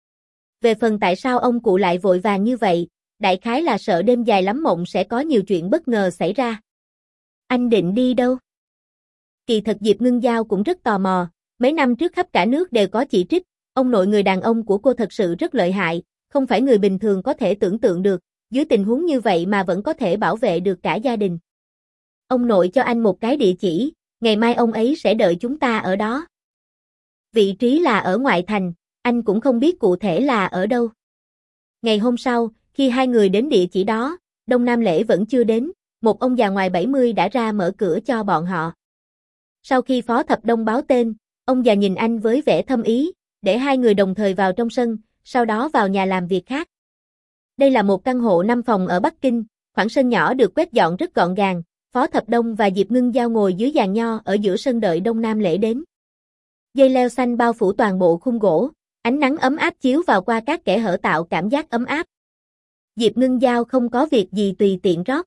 A: Về phần tại sao ông cụ lại vội vàng như vậy, đại khái là sợ đêm dài lắm mộng sẽ có nhiều chuyện bất ngờ xảy ra." "Anh định đi đâu?" Kỳ thật Diệp Ngưng Giao cũng rất tò mò, mấy năm trước khắp cả nước đều có chỉ trích, ông nội người đàn ông của cô thật sự rất lợi hại, không phải người bình thường có thể tưởng tượng được, dưới tình huống như vậy mà vẫn có thể bảo vệ được cả gia đình. "Ông nội cho anh một cái địa chỉ, ngày mai ông ấy sẽ đợi chúng ta ở đó. Vị trí là ở ngoại thành, anh cũng không biết cụ thể là ở đâu." Ngày hôm sau, khi hai người đến địa chỉ đó, Đông Nam Lễ vẫn chưa đến, một ông già ngoài bảy mươi đã ra mở cửa cho bọn họ. Sau khi Phó Thập Đông báo tên, ông già nhìn anh với vẻ thâm ý, để hai người đồng thời vào trong sân, sau đó vào nhà làm việc khác. Đây là một căn hộ năm phòng ở Bắc Kinh, khoảng sân nhỏ được quét dọn rất gọn gàng, Phó Thập Đông và Diệp Ngưng Giao ngồi dưới giàn nho ở giữa sân đợi Đông Nam Lễ đến. Dây leo xanh bao phủ toàn bộ khung gỗ, ánh nắng ấm áp chiếu vào qua các kẽ hở tạo cảm giác ấm áp. Diệp Ngưng Giao không có việc gì tùy tiện rót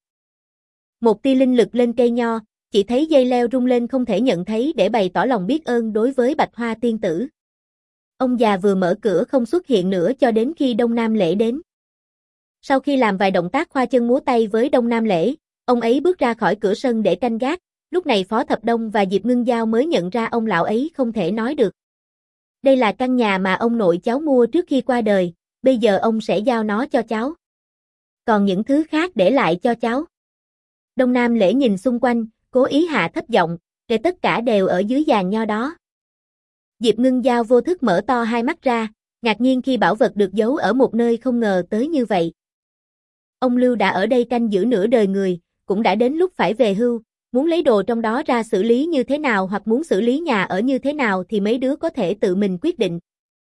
A: một tia linh lực lên cây nho, chỉ thấy dây leo rung lên không thể nhận thấy để bày tỏ lòng biết ơn đối với Bạch Hoa tiên tử. Ông già vừa mở cửa không xuất hiện nữa cho đến khi Đông Nam Lễ đến. Sau khi làm vài động tác khoa chân múa tay với Đông Nam Lễ, ông ấy bước ra khỏi cửa sân để canh gác, lúc này Phó Thập Đông và Diệp Ngưng Giao mới nhận ra ông lão ấy không thể nói được. Đây là căn nhà mà ông nội cháu mua trước khi qua đời, bây giờ ông sẽ giao nó cho cháu. Còn những thứ khác để lại cho cháu. Đông Nam Lễ nhìn xung quanh, cố ý hạ thấp giọng, để tất cả đều ở dưới giàn nho đó. Diệp Ngưng Giao vô thức mở to hai mắt ra, ngạc nhiên khi bảo vật được giấu ở một nơi không ngờ tới như vậy. Ông Lưu đã ở đây canh giữ nửa đời người, cũng đã đến lúc phải về hưu, muốn lấy đồ trong đó ra xử lý như thế nào hoặc muốn xử lý nhà ở như thế nào thì mấy đứa có thể tự mình quyết định.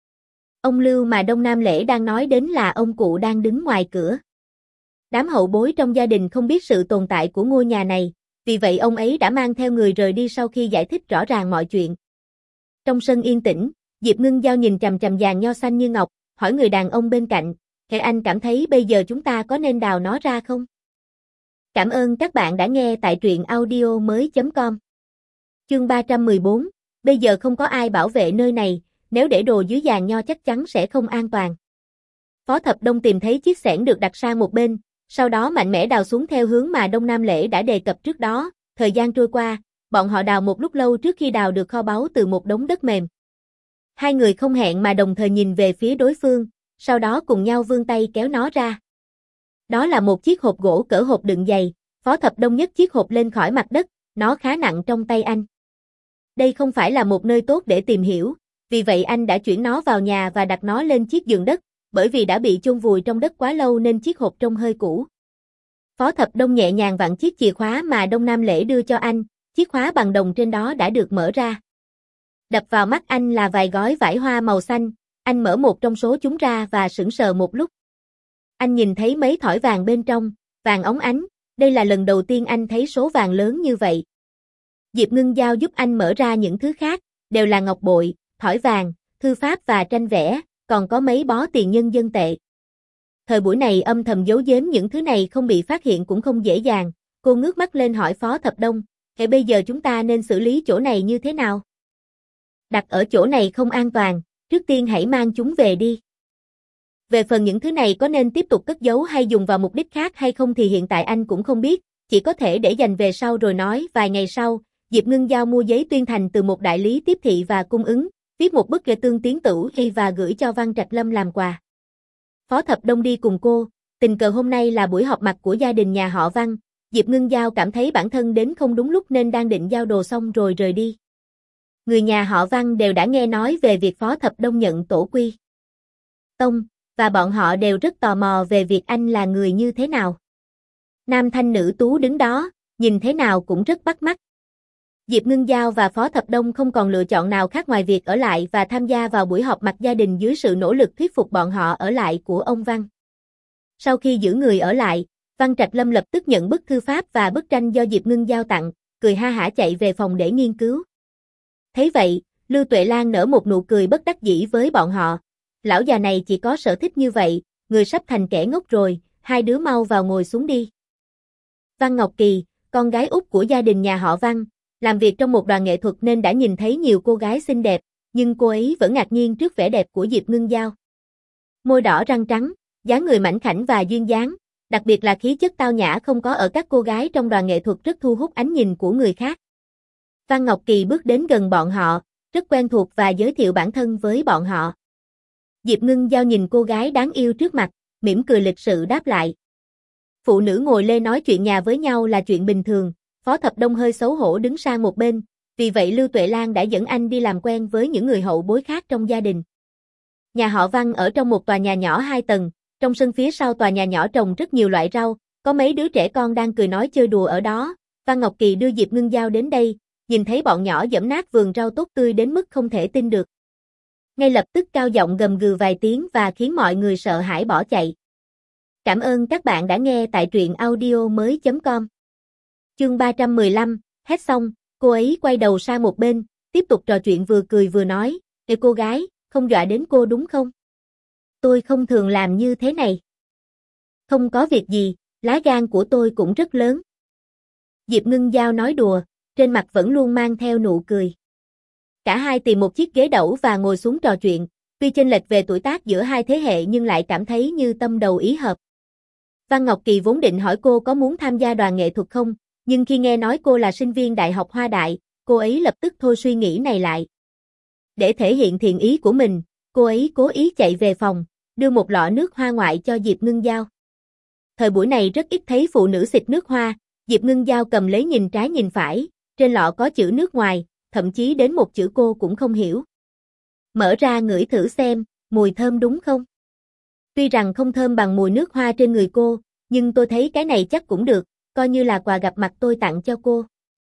A: Ông Lưu mà Đông Nam Lễ đang nói đến là ông cụ đang đứng ngoài cửa. Đám hậu bối trong gia đình không biết sự tồn tại của ngôi nhà này, vì vậy ông ấy đã mang theo người rời đi sau khi giải thích rõ ràng mọi chuyện. Trong sân yên tĩnh, Diệp Ngưng Giao nhìn chằm chằm giàn nho xanh như ngọc, hỏi người đàn ông bên cạnh, "Thế anh cảm thấy bây giờ chúng ta có nên đào nó ra không?" Cảm ơn các bạn đã nghe tại truyện audio mới chấm com. Chương ba trăm mười bốn, bây giờ không có ai bảo vệ nơi này, nếu để đồ dưới giàn nho chắc chắn sẽ không an toàn. Phó Thập Đông tìm thấy chiếc xẻng được đặt sang một bên, sau đó mạnh mẽ đào xuống theo hướng mà Đông Nam Lễ đã đề cập trước đó. Thời gian trôi qua, bọn họ đào một lúc lâu trước khi đào được kho báu từ một đống đất mềm. Hai người không hẹn mà đồng thời nhìn về phía đối phương, sau đó cùng nhau vươn tay kéo nó ra. Đó là một chiếc hộp gỗ cỡ hộp đựng giày, Phó Thập Đông nhấc chiếc hộp lên khỏi mặt đất, nó khá nặng trong tay anh. Đây không phải là một nơi tốt để tìm hiểu, vì vậy anh đã chuyển nó vào nhà và đặt nó lên chiếc giường đất, bởi vì đã bị chôn vùi trong đất quá lâu nên chiếc hộp trông hơi cũ. Phó Thập Đông nhẹ nhàng vặn chiếc chìa khóa mà Đông Nam Lễ đưa cho anh, chiếc khóa bằng đồng trên đó đã được mở ra. Đập vào mắt anh là vài gói vải hoa màu xanh, anh mở một trong số chúng ra và sững sờ một lúc. Anh nhìn thấy mấy thỏi vàng bên trong, vàng óng ánh, đây là lần đầu tiên anh thấy số vàng lớn như vậy. Diệp Ngưng Giao giúp anh mở ra những thứ khác, đều là ngọc bội, thỏi vàng, thư pháp và tranh vẽ, còn có mấy bó tiền nhân dân tệ. Thời buổi này âm thầm giấu giếm những thứ này không bị phát hiện cũng không dễ dàng, cô ngước mắt lên hỏi Phó Thập Đông, "Vậy bây giờ chúng ta nên xử lý chỗ này như thế nào?" "Đặt ở chỗ này không an toàn, trước tiên hãy mang chúng về đi. Về phần những thứ này có nên tiếp tục cất giấu hay dùng vào mục đích khác hay không thì hiện tại anh cũng không biết, chỉ có thể để dành về sau rồi nói." Vài ngày sau, Diệp Ngưng Giao mua giấy tuyên thành từ một đại lý tiếp thị và cung ứng, viết một bức tương tiến tử và gửi cho Văn Trạch Lâm làm quà. Phó Thập Đông đi cùng cô, tình cờ hôm nay là buổi họp mặt của gia đình nhà họ Văn, Diệp Ngưng Giao cảm thấy bản thân đến không đúng lúc nên đang định giao đồ xong rồi rời đi. Người nhà họ Văn đều đã nghe nói về việc Phó Thập Đông nhận tổ quy tông, và bọn họ đều rất tò mò về việc anh là người như thế nào. Nam thanh nữ tú đứng đó, nhìn thế nào cũng rất bắt mắt. Diệp Ngưng Giao và Phó Thập Đông không còn lựa chọn nào khác ngoài việc ở lại và tham gia vào buổi họp mặt gia đình dưới sự nỗ lực thuyết phục bọn họ ở lại của ông Văn. Sau khi giữ người ở lại, Văn Trạch Lâm lập tức nhận bức thư pháp và bức tranh do Diệp Ngưng Giao tặng, cười ha hả chạy về phòng để nghiên cứu. Thấy vậy, Lưu Tuệ Lan nở một nụ cười bất đắc dĩ với bọn họ. Lão già này chỉ có sở thích như vậy, người sắp thành kẻ ngốc rồi, hai đứa mau vào ngồi xuống đi. Văn Ngọc Kỳ, con gái út của gia đình nhà họ Văn, làm việc trong một đoàn nghệ thuật nên đã nhìn thấy nhiều cô gái xinh đẹp, nhưng cô ấy vẫn ngạc nhiên trước vẻ đẹp của Diệp Ngưng Giao. Môi đỏ răng trắng, dáng người mảnh khảnh và duyên dáng, đặc biệt là khí chất tao nhã không có ở các cô gái trong đoàn nghệ thuật rất thu hút ánh nhìn của người khác. Văn Ngọc Kỳ bước đến gần bọn họ, rất quen thuộc và giới thiệu bản thân với bọn họ. Diệp Ngưng Giao nhìn cô gái đáng yêu trước mặt, mỉm cười lịch sự đáp lại. Phụ nữ ngồi lê nói chuyện nhà với nhau là chuyện bình thường, Phó Thập Đông hơi xấu hổ đứng sang một bên, vì vậy Lưu Tuệ Lan đã dẫn anh đi làm quen với những người hậu bối khác trong gia đình. Nhà họ Văn ở trong một tòa nhà nhỏ hai tầng, trong sân phía sau tòa nhà nhỏ trồng rất nhiều loại rau, có mấy đứa trẻ con đang cười nói chơi đùa ở đó. Văn Ngọc Kỳ đưa Diệp Ngưng Giao đến đây, nhìn thấy bọn nhỏ giẫm nát vườn rau tốt tươi đến mức không thể tin được. Ngay lập tức cao giọng gầm gừ vài tiếng và khiến mọi người sợ hãi bỏ chạy. Cảm ơn các bạn đã nghe tại truyện audio mới chấm com. Chương ba trăm mười lăm, hết xong, cô ấy quay đầu sang một bên, tiếp tục trò chuyện vừa cười vừa nói, "Ê cô gái, không dọa đến cô đúng không? Tôi không thường làm như thế này." "Không có việc gì, lá gan của tôi cũng rất lớn." Diệp Ngưng Giao nói đùa, trên mặt vẫn luôn mang theo nụ cười. Cả hai tìm một chiếc ghế đẩu và ngồi xuống trò chuyện, tuy chênh lệch về tuổi tác giữa hai thế hệ nhưng lại cảm thấy như tâm đầu ý hợp. Văn Ngọc Kỳ vốn định hỏi cô có muốn tham gia đoàn nghệ thuật không, nhưng khi nghe nói cô là sinh viên Đại học Hoa Đại, cô ấy lập tức thôi suy nghĩ này lại. Để thể hiện thiện ý của mình, cô ấy cố ý chạy về phòng, đưa một lọ nước hoa ngoại cho Diệp Ngưng Giao. Thời buổi này rất ít thấy phụ nữ xịt nước hoa, Diệp Ngưng Giao cầm lấy nhìn trái nhìn phải, trên lọ có chữ nước ngoài, thậm chí đến một chữ cô cũng không hiểu. Mở ra ngửi thử xem, mùi thơm đúng không? Tuy rằng không thơm bằng mùi nước hoa trên người cô, nhưng tôi thấy cái này chắc cũng được, coi như là quà gặp mặt tôi tặng cho cô.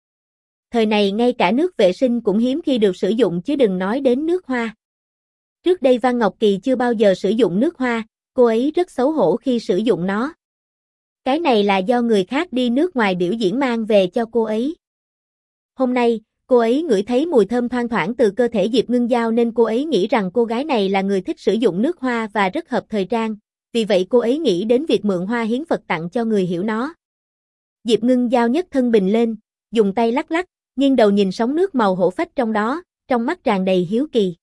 A: Thời này ngay cả nước vệ sinh cũng hiếm khi được sử dụng chứ đừng nói đến nước hoa. Trước đây Văn Ngọc Kỳ chưa bao giờ sử dụng nước hoa, cô ấy rất xấu hổ khi sử dụng nó. Cái này là do người khác đi nước ngoài biểu diễn mang về cho cô ấy. Hôm nay, cô ấy ngửi thấy mùi thơm thoang thoảng từ cơ thể Diệp Ngưng Giao nên cô ấy nghĩ rằng cô gái này là người thích sử dụng nước hoa và rất hợp thời trang, vì vậy cô ấy nghĩ đến việc mượn hoa hiến Phật tặng cho người hiểu nó. Diệp Ngưng Giao nhấc thân bình lên, dùng tay lắc lắc, nghiêng đầu nhìn sóng nước màu hổ phách trong đó, trong mắt tràn đầy hiếu kỳ.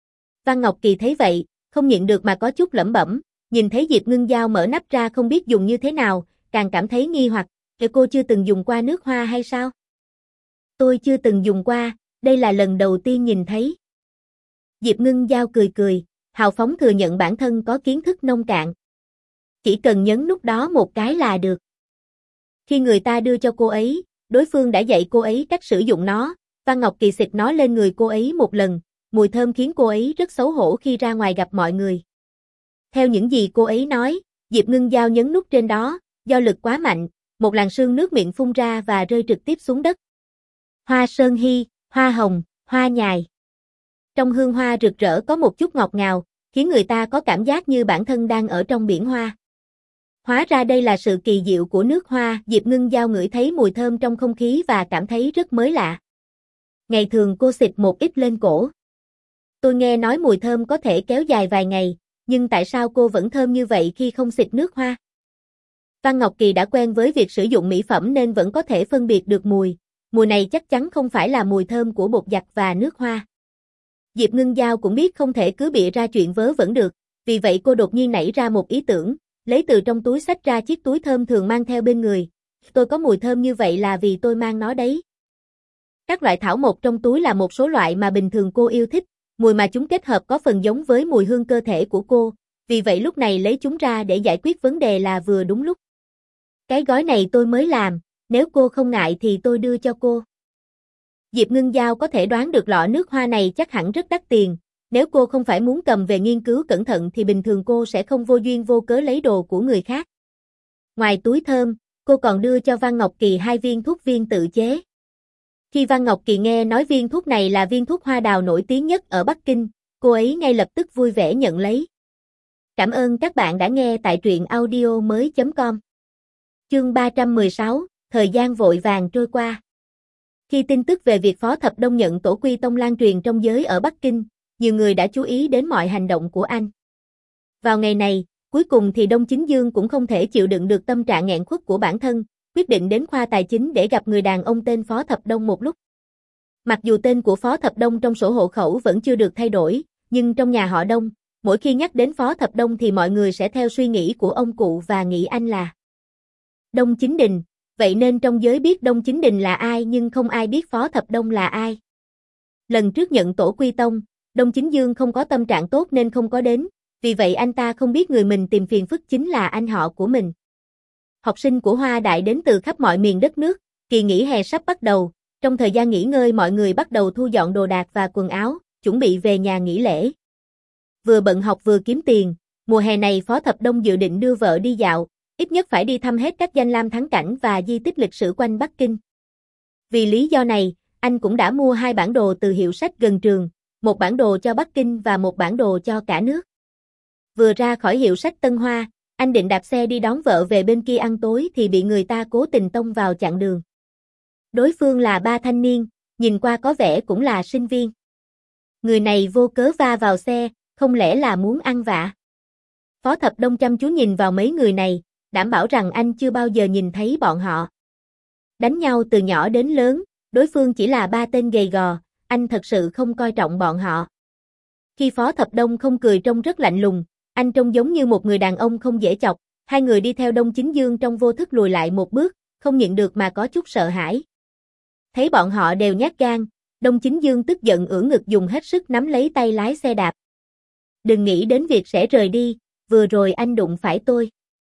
A: Văn Ngọc Kỳ thấy vậy, không nhịn được mà có chút lẩm bẩm, nhìn thấy Diệp Ngưng Giao mở nắp ra không biết dùng như thế nào, càng cảm thấy nghi hoặc, "Kìa cô chưa từng dùng qua nước hoa hay sao?" "Tôi chưa từng dùng qua, đây là lần đầu tiên nhìn thấy." Diệp Ngưng Giao cười cười, hào phóng thừa nhận bản thân có kiến thức nông cạn. Chỉ cần nhấn nút đó một cái là được. Khi người ta đưa cho cô ấy, đối phương đã dạy cô ấy cách sử dụng nó, Văn Ngọc Kỳ xịt nó lên người cô ấy một lần, mùi thơm khiến cô ấy rất xấu hổ khi ra ngoài gặp mọi người. Theo những gì cô ấy nói, Diệp Ngưng Giao nhấn nút trên đó, do lực quá mạnh, một làn sương nước miệng phun ra và rơi trực tiếp xuống đất. Hoa sơn hy, hoa hồng, hoa nhài. Trong hương hoa rực rỡ có một chút ngọt ngào, khiến người ta có cảm giác như bản thân đang ở trong biển hoa. Hóa ra đây là sự kỳ diệu của nước hoa, Diệp Ngưng Giao ngửi thấy mùi thơm trong không khí và cảm thấy rất mới lạ. Ngày thường cô xịt một ít lên cổ. Tôi nghe nói mùi thơm có thể kéo dài vài ngày, nhưng tại sao cô vẫn thơm như vậy khi không xịt nước hoa? Văn Ngọc Kỳ đã quen với việc sử dụng mỹ phẩm nên vẫn có thể phân biệt được mùi. Mùi này chắc chắn không phải là mùi thơm của bột giặt và nước hoa. Diệp Ngưng Giao cũng biết không thể cứ bịa ra chuyện vớ vẩn được, vì vậy cô đột nhiên nảy ra một ý tưởng, lấy từ trong túi xách ra chiếc túi thơm thường mang theo bên người. Tôi có mùi thơm như vậy là vì tôi mang nó đấy. Các loại thảo mộc trong túi là một số loại mà bình thường cô yêu thích, mùi mà chúng kết hợp có phần giống với mùi hương cơ thể của cô, vì vậy lúc này lấy chúng ra để giải quyết vấn đề là vừa đúng lúc. Cái gói này tôi mới làm, nếu cô không ngại thì tôi đưa cho cô. Diệp Ngưng Giao có thể đoán được lọ nước hoa này chắc hẳn rất đắt tiền, nếu cô không phải muốn cầm về nghiên cứu cẩn thận thì bình thường cô sẽ không vô duyên vô cớ lấy đồ của người khác. Ngoài túi thơm, cô còn đưa cho Văn Ngọc Kỳ hai viên thuốc viên tự chế. Khi Văn Ngọc Kỳ nghe nói viên thuốc này là viên thuốc hoa đào nổi tiếng nhất ở Bắc Kinh, cô ấy ngay lập tức vui vẻ nhận lấy. Cảm ơn các bạn đã nghe tại truyện audio mới chấm com. Chương ba trăm mười sáu, thời gian vội vàng trôi qua. Khi tin tức về việc Phó Thập Đông nhận tổ quy tông lan truyền trong giới ở Bắc Kinh, nhiều người đã chú ý đến mọi hành động của anh. Vào ngày này, cuối cùng thì Đông Chính Dương cũng không thể chịu đựng được tâm trạng nghẹn khuất của bản thân, quyết định đến khoa tài chính để gặp người đàn ông tên Phó Thập Đông một lúc. Mặc dù tên của Phó Thập Đông trong sổ hộ khẩu vẫn chưa được thay đổi, nhưng trong nhà họ Đông, mỗi khi nhắc đến Phó Thập Đông thì mọi người sẽ theo suy nghĩ của ông cụ và nghĩ anh là Đông Chính Đình, vậy nên trong giới biết Đông Chính Đình là ai nhưng không ai biết Phó Thập Đông là ai. Lần trước nhận tổ quy tông, Đông Chính Dương không có tâm trạng tốt nên không có đến, vì vậy anh ta không biết người mình tìm phiền phức chính là anh họ của mình. Học sinh của Hoa Đại đến từ khắp mọi miền đất nước, kỳ nghỉ hè sắp bắt đầu, trong thời gian nghỉ ngơi mọi người bắt đầu thu dọn đồ đạc và quần áo, chuẩn bị về nhà nghỉ lễ. Vừa bận học vừa kiếm tiền, mùa hè này Phó Thập Đông dự định đưa vợ đi dạo, ít nhất phải đi thăm hết các danh lam thắng cảnh và di tích lịch sử quanh Bắc Kinh. Vì lý do này, anh cũng đã mua hai bản đồ từ hiệu sách gần trường, một bản đồ cho Bắc Kinh và một bản đồ cho cả nước. Vừa ra khỏi hiệu sách Tân Hoa, anh định đạp xe đi đón vợ về bên kia ăn tối thì bị người ta cố tình tông vào chặn đường. Đối phương là ba thanh niên, nhìn qua có vẻ cũng là sinh viên. Người này vô cớ va vào xe, không lẽ là muốn ăn vạ? Phó Thập Đông chăm chú nhìn vào mấy người này, đảm bảo rằng anh chưa bao giờ nhìn thấy bọn họ. Đánh nhau từ nhỏ đến lớn, đối phương chỉ là ba tên gầy gò, anh thật sự không coi trọng bọn họ. Khi Phó Thập Đông không cười trông rất lạnh lùng, anh trông giống như một người đàn ông không dễ chọc, hai người đi theo Đông Chính Dương trong vô thức lùi lại một bước, không nhịn được mà có chút sợ hãi. Thấy bọn họ đều nhát gan, Đông Chính Dương tức giận ưỡn ngực dùng hết sức nắm lấy tay lái xe đạp. Đừng nghĩ đến việc sẽ rời đi, vừa rồi anh đụng phải tôi.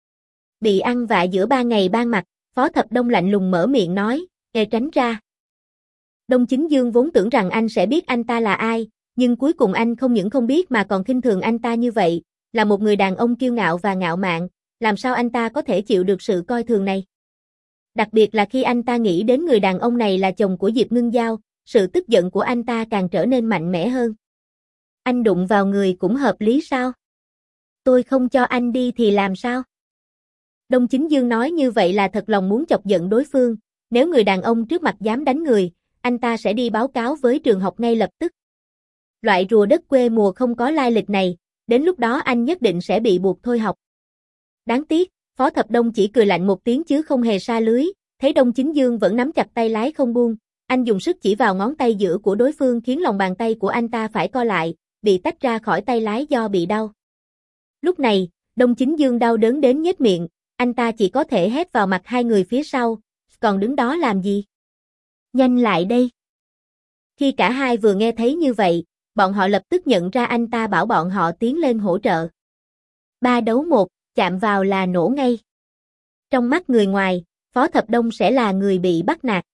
A: Bị ăn vạ giữa ba ngày ban mặt, Phó Thập Đông lạnh lùng mở miệng nói, "Ê tránh ra." Đông Chính Dương vốn tưởng rằng anh sẽ biết anh ta là ai, nhưng cuối cùng anh không những không biết mà còn khinh thường anh ta như vậy, là một người đàn ông kiêu ngạo và ngạo mạn, làm sao anh ta có thể chịu được sự coi thường này? Đặc biệt là khi anh ta nghĩ đến người đàn ông này là chồng của Diệp Ngưng Giao, sự tức giận của anh ta càng trở nên mạnh mẽ hơn. Anh đụng vào người cũng hợp lý sao? Tôi không cho anh đi thì làm sao? Đông Chính Dương nói như vậy là thật lòng muốn chọc giận đối phương, nếu người đàn ông trước mặt dám đánh người, anh ta sẽ đi báo cáo với trường học ngay lập tức. Loại rùa đất quê mùa không có lai lịch này, đến lúc đó anh nhất định sẽ bị buộc thôi học. Đáng tiếc, Phó Thập Đông chỉ cười lạnh một tiếng chứ không hề sa lưới, thấy Đông Chính Dương vẫn nắm chặt tay lái không buông, anh dùng sức chỉ vào ngón tay giữa của đối phương khiến lòng bàn tay của anh ta phải co lại, bị tách ra khỏi tay lái do bị đau. Lúc này, Đông Chính Dương đau đớn đến nhếch miệng, anh ta chỉ có thể hét vào mặt hai người phía sau, còn đứng đó làm gì? Nhanh lại đây! Khi cả hai vừa nghe thấy như vậy, bọn họ lập tức nhận ra anh ta bảo bọn họ tiến lên hỗ trợ. Ba đấu một, chạm vào là nổ ngay. Trong mắt người ngoài, Phó Thập Đông sẽ là người bị bắt nạt.